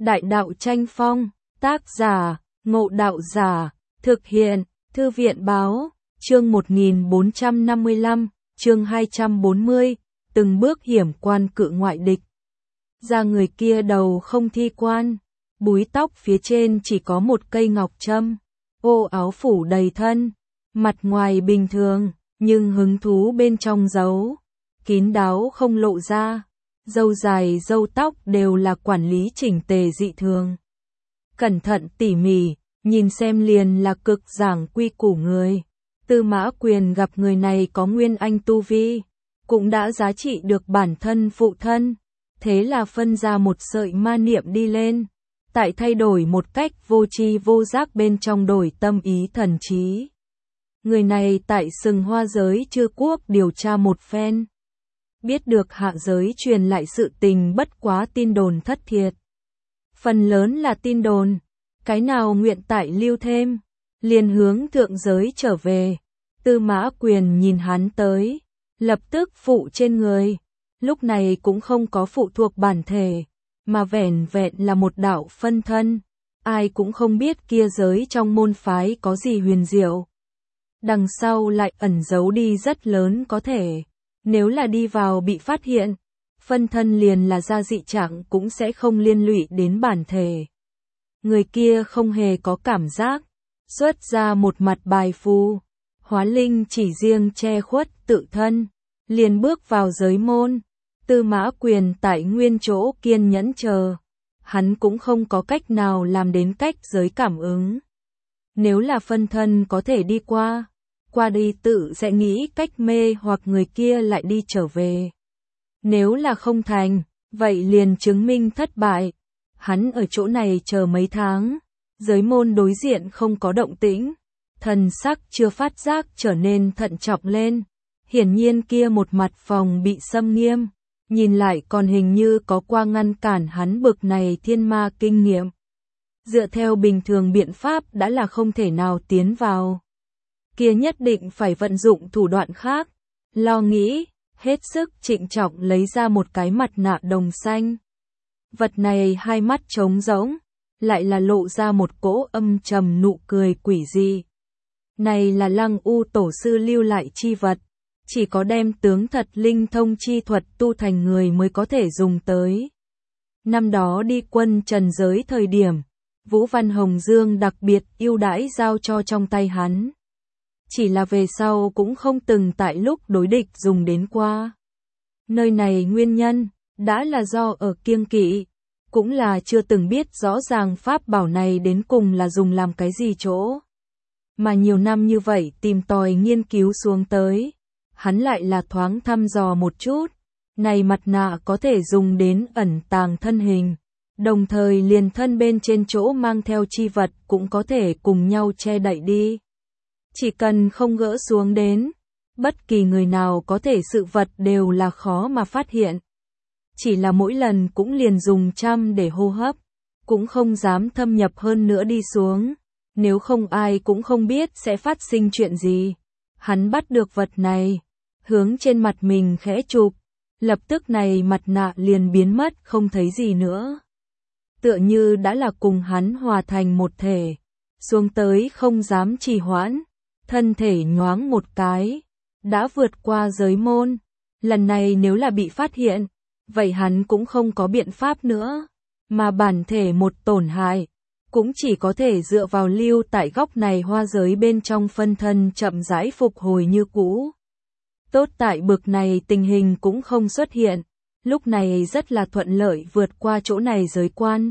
Đại đạo tranh phong, tác giả, Ngộ Đạo Giả, thực hiện, Thư viện báo, chương 1455, chương 240, từng bước hiểm quan cự ngoại địch. Ra người kia đầu không thi quan, búi tóc phía trên chỉ có một cây ngọc trâm, ô áo phủ đầy thân, mặt ngoài bình thường, nhưng hứng thú bên trong giấu, kín đáo không lộ ra. Râu dài râu tóc đều là quản lý chỉnh tề dị thường. Cẩn thận tỉ mỉ, nhìn xem liền là cực giảng quy củ người. Tư Mã Quyền gặp người này có nguyên anh tu vi, cũng đã giá trị được bản thân phụ thân. Thế là phân ra một sợi ma niệm đi lên, tại thay đổi một cách vô tri vô giác bên trong đổi tâm ý thần trí. Người này tại Sừng Hoa giới Chư Quốc điều tra một phen. Biết được hạ giới truyền lại sự tình bất quá tin đồn thất thiệt. Phần lớn là tin đồn, cái nào nguyện tại lưu thêm, liền hướng thượng giới trở về. Tư Mã Quyền nhìn hắn tới, lập tức phụ trên người, lúc này cũng không có phụ thuộc bản thể, mà vẻn vẹn là một đạo phân thân, ai cũng không biết kia giới trong môn phái có gì huyền diệu. Đằng sau lại ẩn giấu đi rất lớn có thể. Nếu là đi vào bị phát hiện, phân thân liền là ra dị trạng cũng sẽ không liên lụy đến bản thể. Người kia không hề có cảm giác, xuất ra một mặt bài phù, hóa linh chỉ riêng che khuất tự thân, liền bước vào giới môn. Tư Mã Quyền tại nguyên chỗ kiên nhẫn chờ, hắn cũng không có cách nào làm đến cách giới cảm ứng. Nếu là phân thân có thể đi qua đi tự sẽ nghĩ cách mê hoặc người kia lại đi trở về. Nếu là không thành, vậy liền chứng minh thất bại. Hắn ở chỗ này chờ mấy tháng, giới môn đối diện không có động tĩnh, thần sắc chưa phát giác trở nên thận trọng lên. Hiển nhiên kia một mặt phòng bị xâm nghiêm, nhìn lại còn hình như có qua ngăn cản hắn bực này thiên ma kinh nghiệm. Dựa theo bình thường biện pháp đã là không thể nào tiến vào. Kia nhất định phải vận dụng thủ đoạn khác, lo nghĩ, hết sức trịnh trọng lấy ra một cái mặt nạ đồng xanh. Vật này hai mắt trống rỗng, lại là lộ ra một cỗ âm trầm nụ cười quỷ dị. Này là Lăng U tổ sư lưu lại chi vật, chỉ có đem tướng thật linh thông chi thuật tu thành người mới có thể dùng tới. Năm đó đi quân trần giới thời điểm, Vũ Văn Hồng Dương đặc biệt ưu đãi giao cho trong tay hắn. Chỉ là về sau cũng không từng tại lúc đối địch dùng đến qua. Nơi này nguyên nhân, đã là do ở kiêng kỵ, cũng là chưa từng biết rõ ràng pháp bảo này đến cùng là dùng làm cái gì chỗ. Mà nhiều năm như vậy tìm tòi nghiên cứu xuống tới, hắn lại là thoáng thăm dò một chút. Này mặt nạ có thể dùng đến ẩn tàng thân hình, đồng thời liền thân bên trên chỗ mang theo chi vật cũng có thể cùng nhau che đậy đi. Chỉ cần không gỡ xuống đến, bất kỳ người nào có thể sự vật đều là khó mà phát hiện. Chỉ là mỗi lần cũng liền dùng chăm để hô hấp, cũng không dám thâm nhập hơn nữa đi xuống, nếu không ai cũng không biết sẽ phát sinh chuyện gì. Hắn bắt được vật này, hướng trên mặt mình khẽ chụp, lập tức này mặt nạ liền biến mất không thấy gì nữa. Tựa như đã là cùng hắn hòa thành một thể, xuống tới không dám trì hoãn. Thân thể nhoáng một cái, đã vượt qua giới môn. Lần này nếu là bị phát hiện, vậy hắn cũng không có biện pháp nữa. Mà bản thể một tổn hại, cũng chỉ có thể dựa vào lưu tại góc này hoa giới bên trong phân thân chậm rãi phục hồi như cũ. Tốt tại bực này tình hình cũng không xuất hiện, lúc này rất là thuận lợi vượt qua chỗ này giới quan.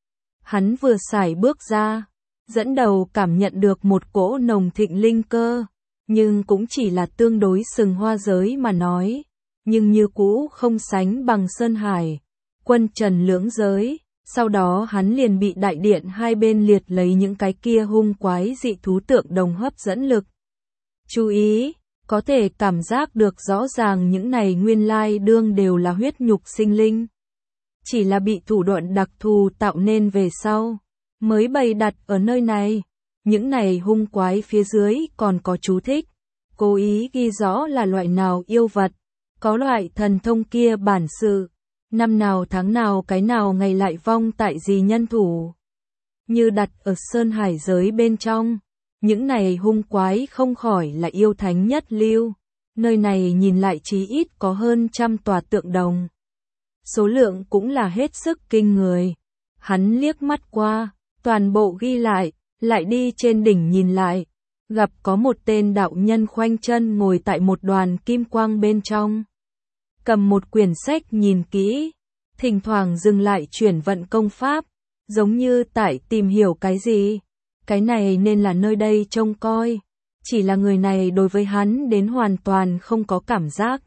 Hắn vừa sải bước ra, dẫn đầu cảm nhận được một cỗ nồng thịnh linh cơ, nhưng cũng chỉ là tương đối Sừng Hoa giới mà nói, nhưng như cũ không sánh bằng Sơn Hải, Quân Trần lưỡng giới. Sau đó hắn liền bị đại điện hai bên liệt lấy những cái kia hung quái dị thú tượng đồng hấp dẫn lực. Chú ý, có thể cảm giác được rõ ràng những này nguyên lai đương đều là huyết nhục sinh linh. Chỉ là bị thủ đoạn đặc thù tạo nên về sau, mới bày đặt ở nơi này. Những này hung quái phía dưới còn có chú thích, cố ý ghi rõ là loại nào yêu vật, có loại thần thông kia bản sự. Năm nào tháng nào cái nào ngày lại vong tại gì nhân thủ. Như đặt ở sơn hải giới bên trong, những này hung quái không khỏi là yêu thánh nhất lưu. Nơi này nhìn lại chí ít có hơn 100 tòa tượng đồng. Số lượng cũng là hết sức kinh người. Hắn liếc mắt qua, toàn bộ ghi lại đi trên đỉnh nhìn lại, gặp có một tên đạo nhân khoanh chân ngồi tại một đoàn kim quang bên trong. Cầm một quyển sách nhìn kỹ, thỉnh thoảng dừng lại chuyển vận công pháp, giống như tại tìm hiểu cái gì. Cái này nên là nơi đây trông coi. Chỉ là người này đối với hắn đến hoàn toàn không có cảm giác.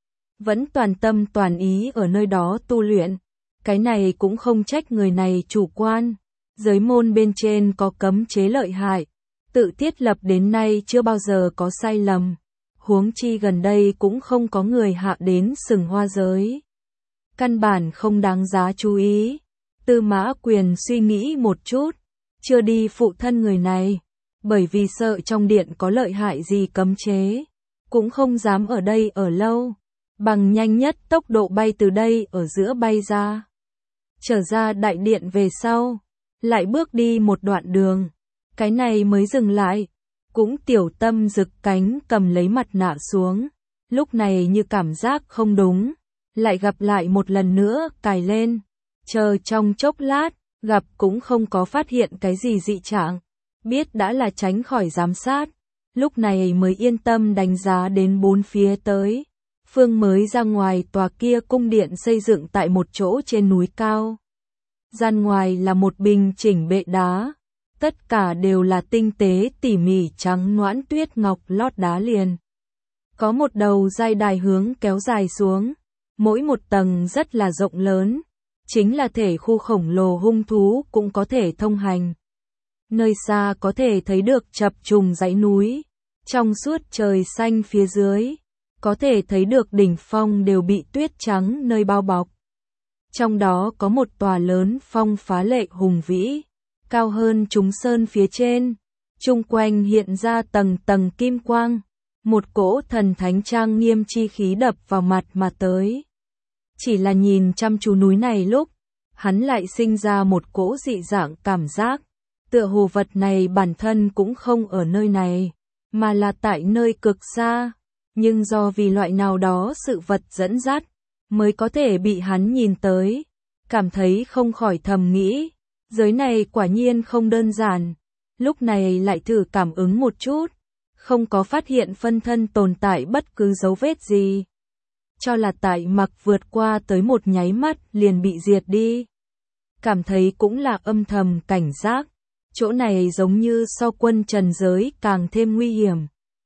Vẫn toàn tâm toàn ý ở nơi đó tu luyện. Cái này cũng không trách người này chủ quan. Giới môn bên trên có cấm chế lợi hại. Tự thiết lập đến nay chưa bao giờ có sai lầm. Huống chi gần đây cũng không có người hạ đến sừng hoa giới. Căn bản không đáng giá chú ý. Tư Mã Quyền suy nghĩ một chút. Chưa đi phụ thân người này. Bởi vì sợ trong điện có lợi hại gì cấm chế. Cũng không dám ở đây ở lâu. Bằng nhanh nhất tốc độ bay từ đây ở giữa bay ra. Trở ra đại điện về sau. Lại bước đi một đoạn đường. Cái này mới dừng lại. Cũng tiểu tâm rực cánh cầm lấy mặt nạ xuống. Lúc này như cảm giác không đúng. Lại gặp lại một lần nữa cài lên. Chờ trong chốc lát. Gặp cũng không có phát hiện cái gì dị trạng. Biết đã là tránh khỏi giám sát. Lúc này mới yên tâm đánh giá đến bốn phía tới. Phương mới ra ngoài tòa kia cung điện xây dựng tại một chỗ trên núi cao. Gian ngoài là một bình chỉnh bệ đá. Tất cả đều là tinh tế tỉ mỉ trắng nõn tuyết ngọc lót đá liền. Có một đầu giai đài hướng kéo dài xuống. Mỗi một tầng rất là rộng lớn. Chính là thể khu khổng lồ hung thú cũng có thể thông hành. Nơi xa có thể thấy được chập trùng dãy núi. Trong suốt trời xanh phía dưới. Có thể thấy được đỉnh phong đều bị tuyết trắng nơi bao bọc. Trong đó có một tòa lớn phong phá lệ hùng vĩ. Cao hơn chúng sơn phía trên. Chung quanh hiện ra tầng tầng kim quang. Một cỗ thần thánh trang nghiêm chi khí đập vào mặt mà tới. Chỉ là nhìn chăm chú núi này lúc. Hắn lại sinh ra một cỗ dị dạng cảm giác. Tựa hồ vật này bản thân cũng không ở nơi này. Mà là tại nơi cực xa. Nhưng do vì loại nào đó sự vật dẫn dắt. Mới có thể bị hắn nhìn tới. Cảm thấy không khỏi thầm nghĩ. Giới này quả nhiên không đơn giản. Lúc này lại thử cảm ứng một chút. Không có phát hiện phân thân tồn tại bất cứ dấu vết gì. Cho là tại mặc vượt qua tới một nháy mắt liền bị diệt đi. Cảm thấy cũng là âm thầm cảnh giác. Chỗ này giống như so quân trần giới càng thêm nguy hiểm.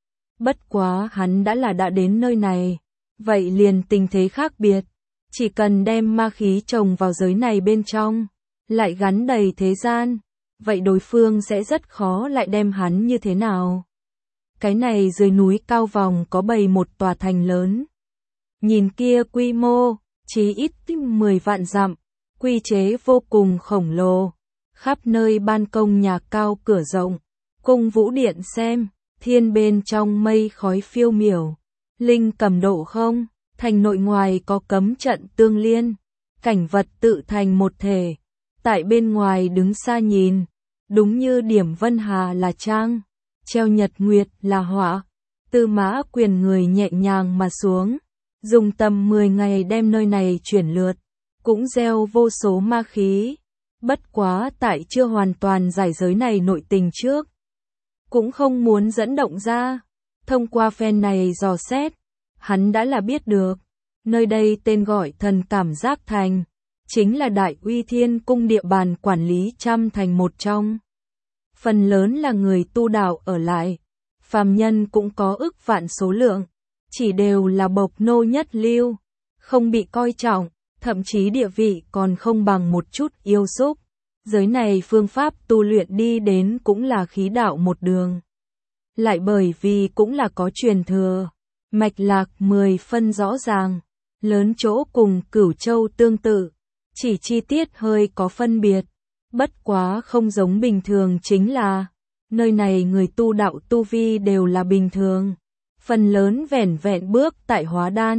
Bất quá hắn đã đến nơi này. Vậy liền tình thế khác biệt. Chỉ cần đem ma khí trồng vào giới này bên trong. Lại gắn đầy thế gian. Vậy đối phương sẽ rất khó lại đem hắn như thế nào. Cái này dưới núi cao vòng có bày một tòa thành lớn. Nhìn kia quy mô, chí ít 10 vạn dặm. Quy chế vô cùng khổng lồ. Khắp nơi ban công nhà cao cửa rộng. Cung vũ điện xem. Thiên bên trong mây khói phiêu miểu. Linh cầm độ không. Thành nội ngoài có cấm trận tương liên. Cảnh vật tự thành một thể. Tại bên ngoài đứng xa nhìn. Đúng như điểm Vân Hà là trang. Treo nhật nguyệt là họa. Tư Mã Quyền người nhẹ nhàng mà xuống. Dùng tầm 10 ngày đem nơi này chuyển lượt. Cũng gieo vô số ma khí. Bất quá tại chưa hoàn toàn giải giới này nội tình trước. Cũng không muốn dẫn động ra. Thông qua phen này dò xét. Hắn đã là biết được. Nơi đây tên gọi thần cảm giác thành. Chính là Đại Uy Thiên Cung địa bàn quản lý trăm thành một trong. Phần lớn là người tu đạo ở lại. Phàm nhân cũng có ức vạn số lượng. Chỉ đều là bộc nô nhất lưu. Không bị coi trọng. Thậm chí địa vị còn không bằng một chút yêu xúc. Giới này phương pháp tu luyện đi đến cũng là khí đạo một đường. Lại bởi vì cũng là có truyền thừa. Mạch lạc 10 phân rõ ràng. Lớn chỗ cùng Cửu Châu tương tự. Chỉ chi tiết hơi có phân biệt. Bất quá không giống bình thường chính là. Nơi này người tu đạo tu vi đều là bình thường. Phần lớn vẻn vẹn bước tại hóa đan.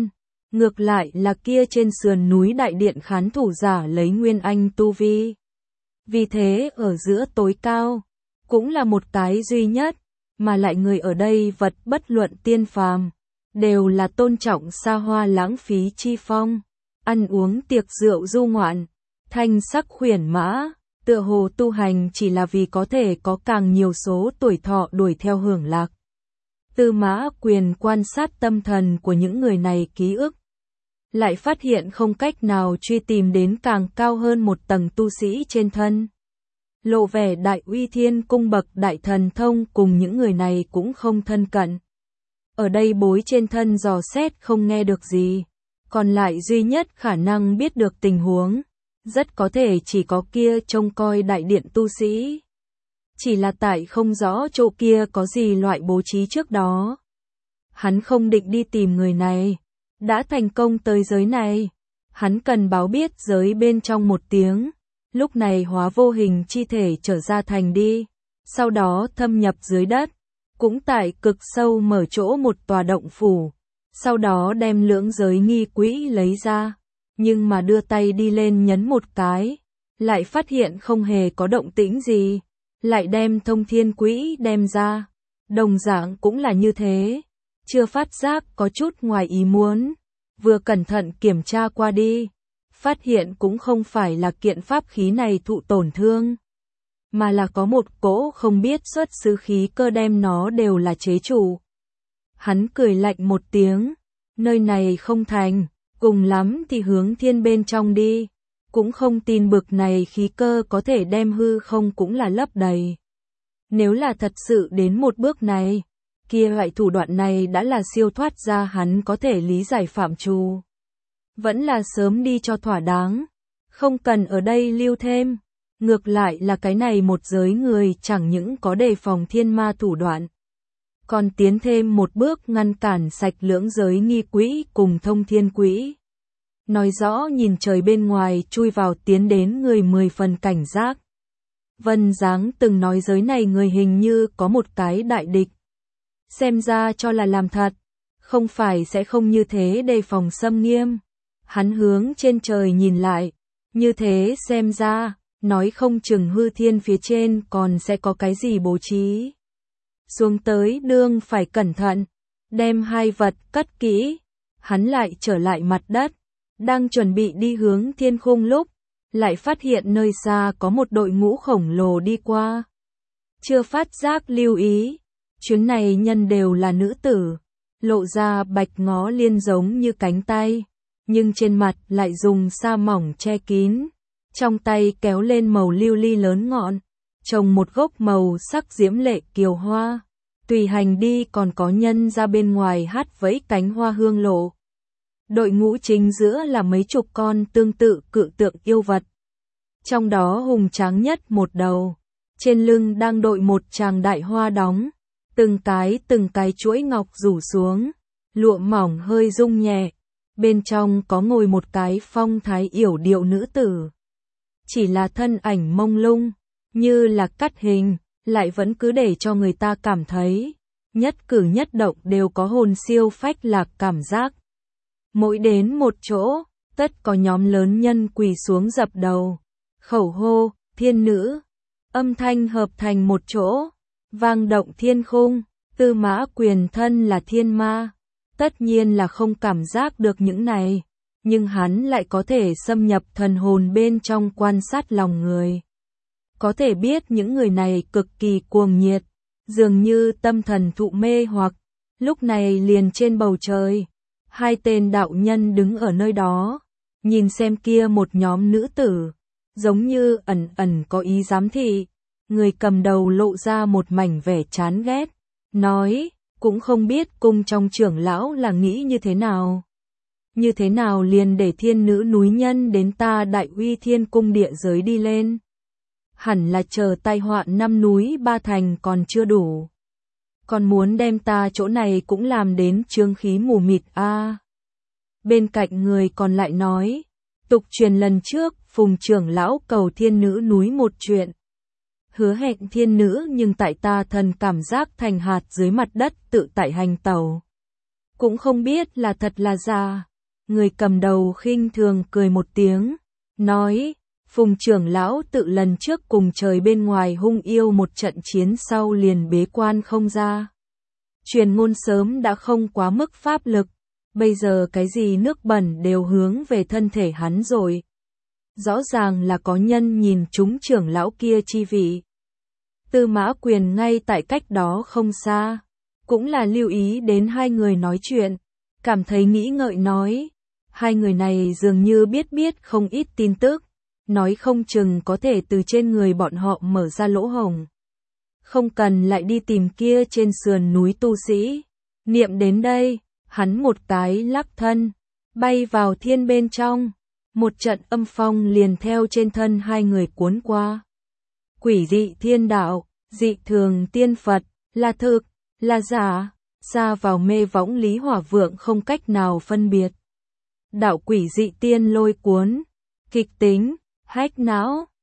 Ngược lại là kia trên sườn núi đại điện khán thủ giả lấy nguyên anh tu vi. Vì thế ở giữa tối cao, cũng là một cái duy nhất, mà lại người ở đây vật bất luận tiên phàm, đều là tôn trọng xa hoa lãng phí chi phong, ăn uống tiệc rượu du ngoạn, thanh sắc khuyển mã, tựa hồ tu hành chỉ là vì có thể có càng nhiều số tuổi thọ đuổi theo hưởng lạc. Tư Mã Quyền quan sát tâm thần của những người này ký ức, lại phát hiện không cách nào truy tìm đến càng cao hơn một tầng tu sĩ trên thân. Lộ vẻ đại uy thiên cung bậc đại thần thông cùng những người này cũng không thân cận. Ở đây bối trên thân dò xét không nghe được gì, còn lại duy nhất khả năng biết được tình huống, rất có thể chỉ có kia trông coi đại điện tu sĩ. Chỉ là tại không rõ chỗ kia có gì loại bố trí trước đó. Hắn không định đi tìm người này, đã thành công tới giới này, hắn cần báo biết giới bên trong một tiếng, lúc này hóa vô hình chi thể trở ra thành đi, sau đó thâm nhập dưới đất, cũng tại cực sâu mở chỗ một tòa động phủ, sau đó đem lưỡng giới nghi quỹ lấy ra, nhưng mà đưa tay đi lên nhấn một cái, lại phát hiện không hề có động tĩnh gì, lại đem thông thiên quỹ đem ra, đồng dạng cũng là như thế, chưa phát giác có chút ngoài ý muốn, vừa cẩn thận kiểm tra qua đi, phát hiện cũng không phải là kiện pháp khí này thụ tổn thương, mà là có một cỗ không biết xuất xứ khí cơ đem nó đều là chế chủ. Hắn cười lạnh một tiếng, nơi này không thành, cùng lắm thì hướng thiên bên trong đi, cũng không tin bực này khí cơ có thể đem hư không cũng là lấp đầy. Nếu là thật sự đến một bước này, kia loại thủ đoạn này đã là siêu thoát ra hắn có thể lý giải phạm trù. Vẫn là sớm đi cho thỏa đáng, không cần ở đây lưu thêm. Ngược lại là cái này một giới người chẳng những có đề phòng thiên ma thủ đoạn, còn tiến thêm một bước ngăn cản sạch lưỡng giới nghi quỹ cùng thông thiên quỹ. Nói rõ nhìn trời bên ngoài chui vào tiến đến người 10 phần cảnh giác. Vân Giáng từng nói giới này người hình như có một cái đại địch. Xem ra cho là làm thật, không phải sẽ không như thế đề phòng xâm nghiêm. Hắn hướng trên trời nhìn lại, như thế xem ra, nói không chừng hư thiên phía trên còn sẽ có cái gì bố trí. Xuống tới đương phải cẩn thận, đem hai vật cất kỹ, hắn lại trở lại mặt đất, đang chuẩn bị đi hướng thiên khung lúc, lại phát hiện nơi xa có một đội ngũ khổng lồ đi qua. Chưa phát giác lưu ý, chuyến này nhân đều là nữ tử, lộ ra bạch ngó liên giống như cánh tay, nhưng trên mặt lại dùng sa mỏng che kín. Trong tay kéo lên màu lưu ly lớn ngọn, trồng một gốc màu sắc diễm lệ kiều hoa, tùy hành đi còn có nhân ra bên ngoài hát vẫy cánh hoa hương lộ. Đội ngũ chính giữa là mấy chục con tương tự cự tượng yêu vật. Trong đó hùng tráng nhất một đầu, trên lưng đang đội một tràng đại hoa đóng, từng cái chuỗi ngọc rủ xuống, lụa mỏng hơi rung nhẹ, bên trong có ngồi một cái phong thái yểu điệu nữ tử. Chỉ là thân ảnh mông lung, như là cắt hình, lại vẫn cứ để cho người ta cảm thấy, nhất cử nhất động đều có hồn siêu phách lạc cảm giác. Mỗi đến một chỗ, tất có nhóm lớn nhân quỳ xuống dập đầu, khẩu hô, thiên nữ, âm thanh hợp thành một chỗ, vang động thiên khung. Tư Mã Quyền thân là thiên ma, tất nhiên là không cảm giác được những này. Nhưng hắn lại có thể xâm nhập thần hồn bên trong quan sát lòng người. Có thể biết những người này cực kỳ cuồng nhiệt, dường như tâm thần thụ mê hoặc, lúc này liền trên bầu trời. Hai tên đạo nhân đứng ở nơi đó, nhìn xem kia một nhóm nữ tử, giống như ẩn ẩn có ý giám thị. Người cầm đầu lộ ra một mảnh vẻ chán ghét, nói, cũng không biết cung trong trưởng lão là nghĩ như thế nào. Như thế nào liền để thiên nữ núi nhân đến ta đại uy thiên cung địa giới đi lên. Hẳn là chờ tai họa năm núi ba thành còn chưa đủ. Còn muốn đem ta chỗ này cũng làm đến chướng khí mù mịt a. Bên cạnh người còn lại nói, tục truyền lần trước Phùng trưởng lão cầu thiên nữ núi một chuyện. Hứa hẹn thiên nữ nhưng tại ta thần cảm giác thành hạt dưới mặt đất tự tại hành tẩu. Cũng không biết là thật là giả. người cầm đầu khinh thường cười một tiếng, nói, Phùng trưởng lão tự lần trước cùng trời bên ngoài hung yêu một trận chiến sau liền bế quan không ra. Truyền ngôn sớm đã không quá mức pháp lực, bây giờ cái gì nước bẩn đều hướng về thân thể hắn rồi. Rõ ràng là có nhân nhìn chúng trưởng lão kia chi vị. Tư Mã Quyền ngay tại cách đó không xa, cũng là lưu ý đến hai người nói chuyện, cảm thấy nghĩ ngợi nói, hai người này dường như biết không ít tin tức, nói không chừng có thể từ trên người bọn họ mở ra lỗ hổng. Không cần lại đi tìm kia trên sườn núi tu sĩ. Niệm đến đây, hắn một cái lắc thân, bay vào thiên bên trong, một trận âm phong liền theo trên thân hai người cuốn qua. Quỷ dị thiên đạo, dị thường tiên Phật, là thực, là giả, xa vào mê võng Lý Hỏa Vượng không cách nào phân biệt. Đạo quỷ dị tiên lôi cuốn, kịch tính, hách não,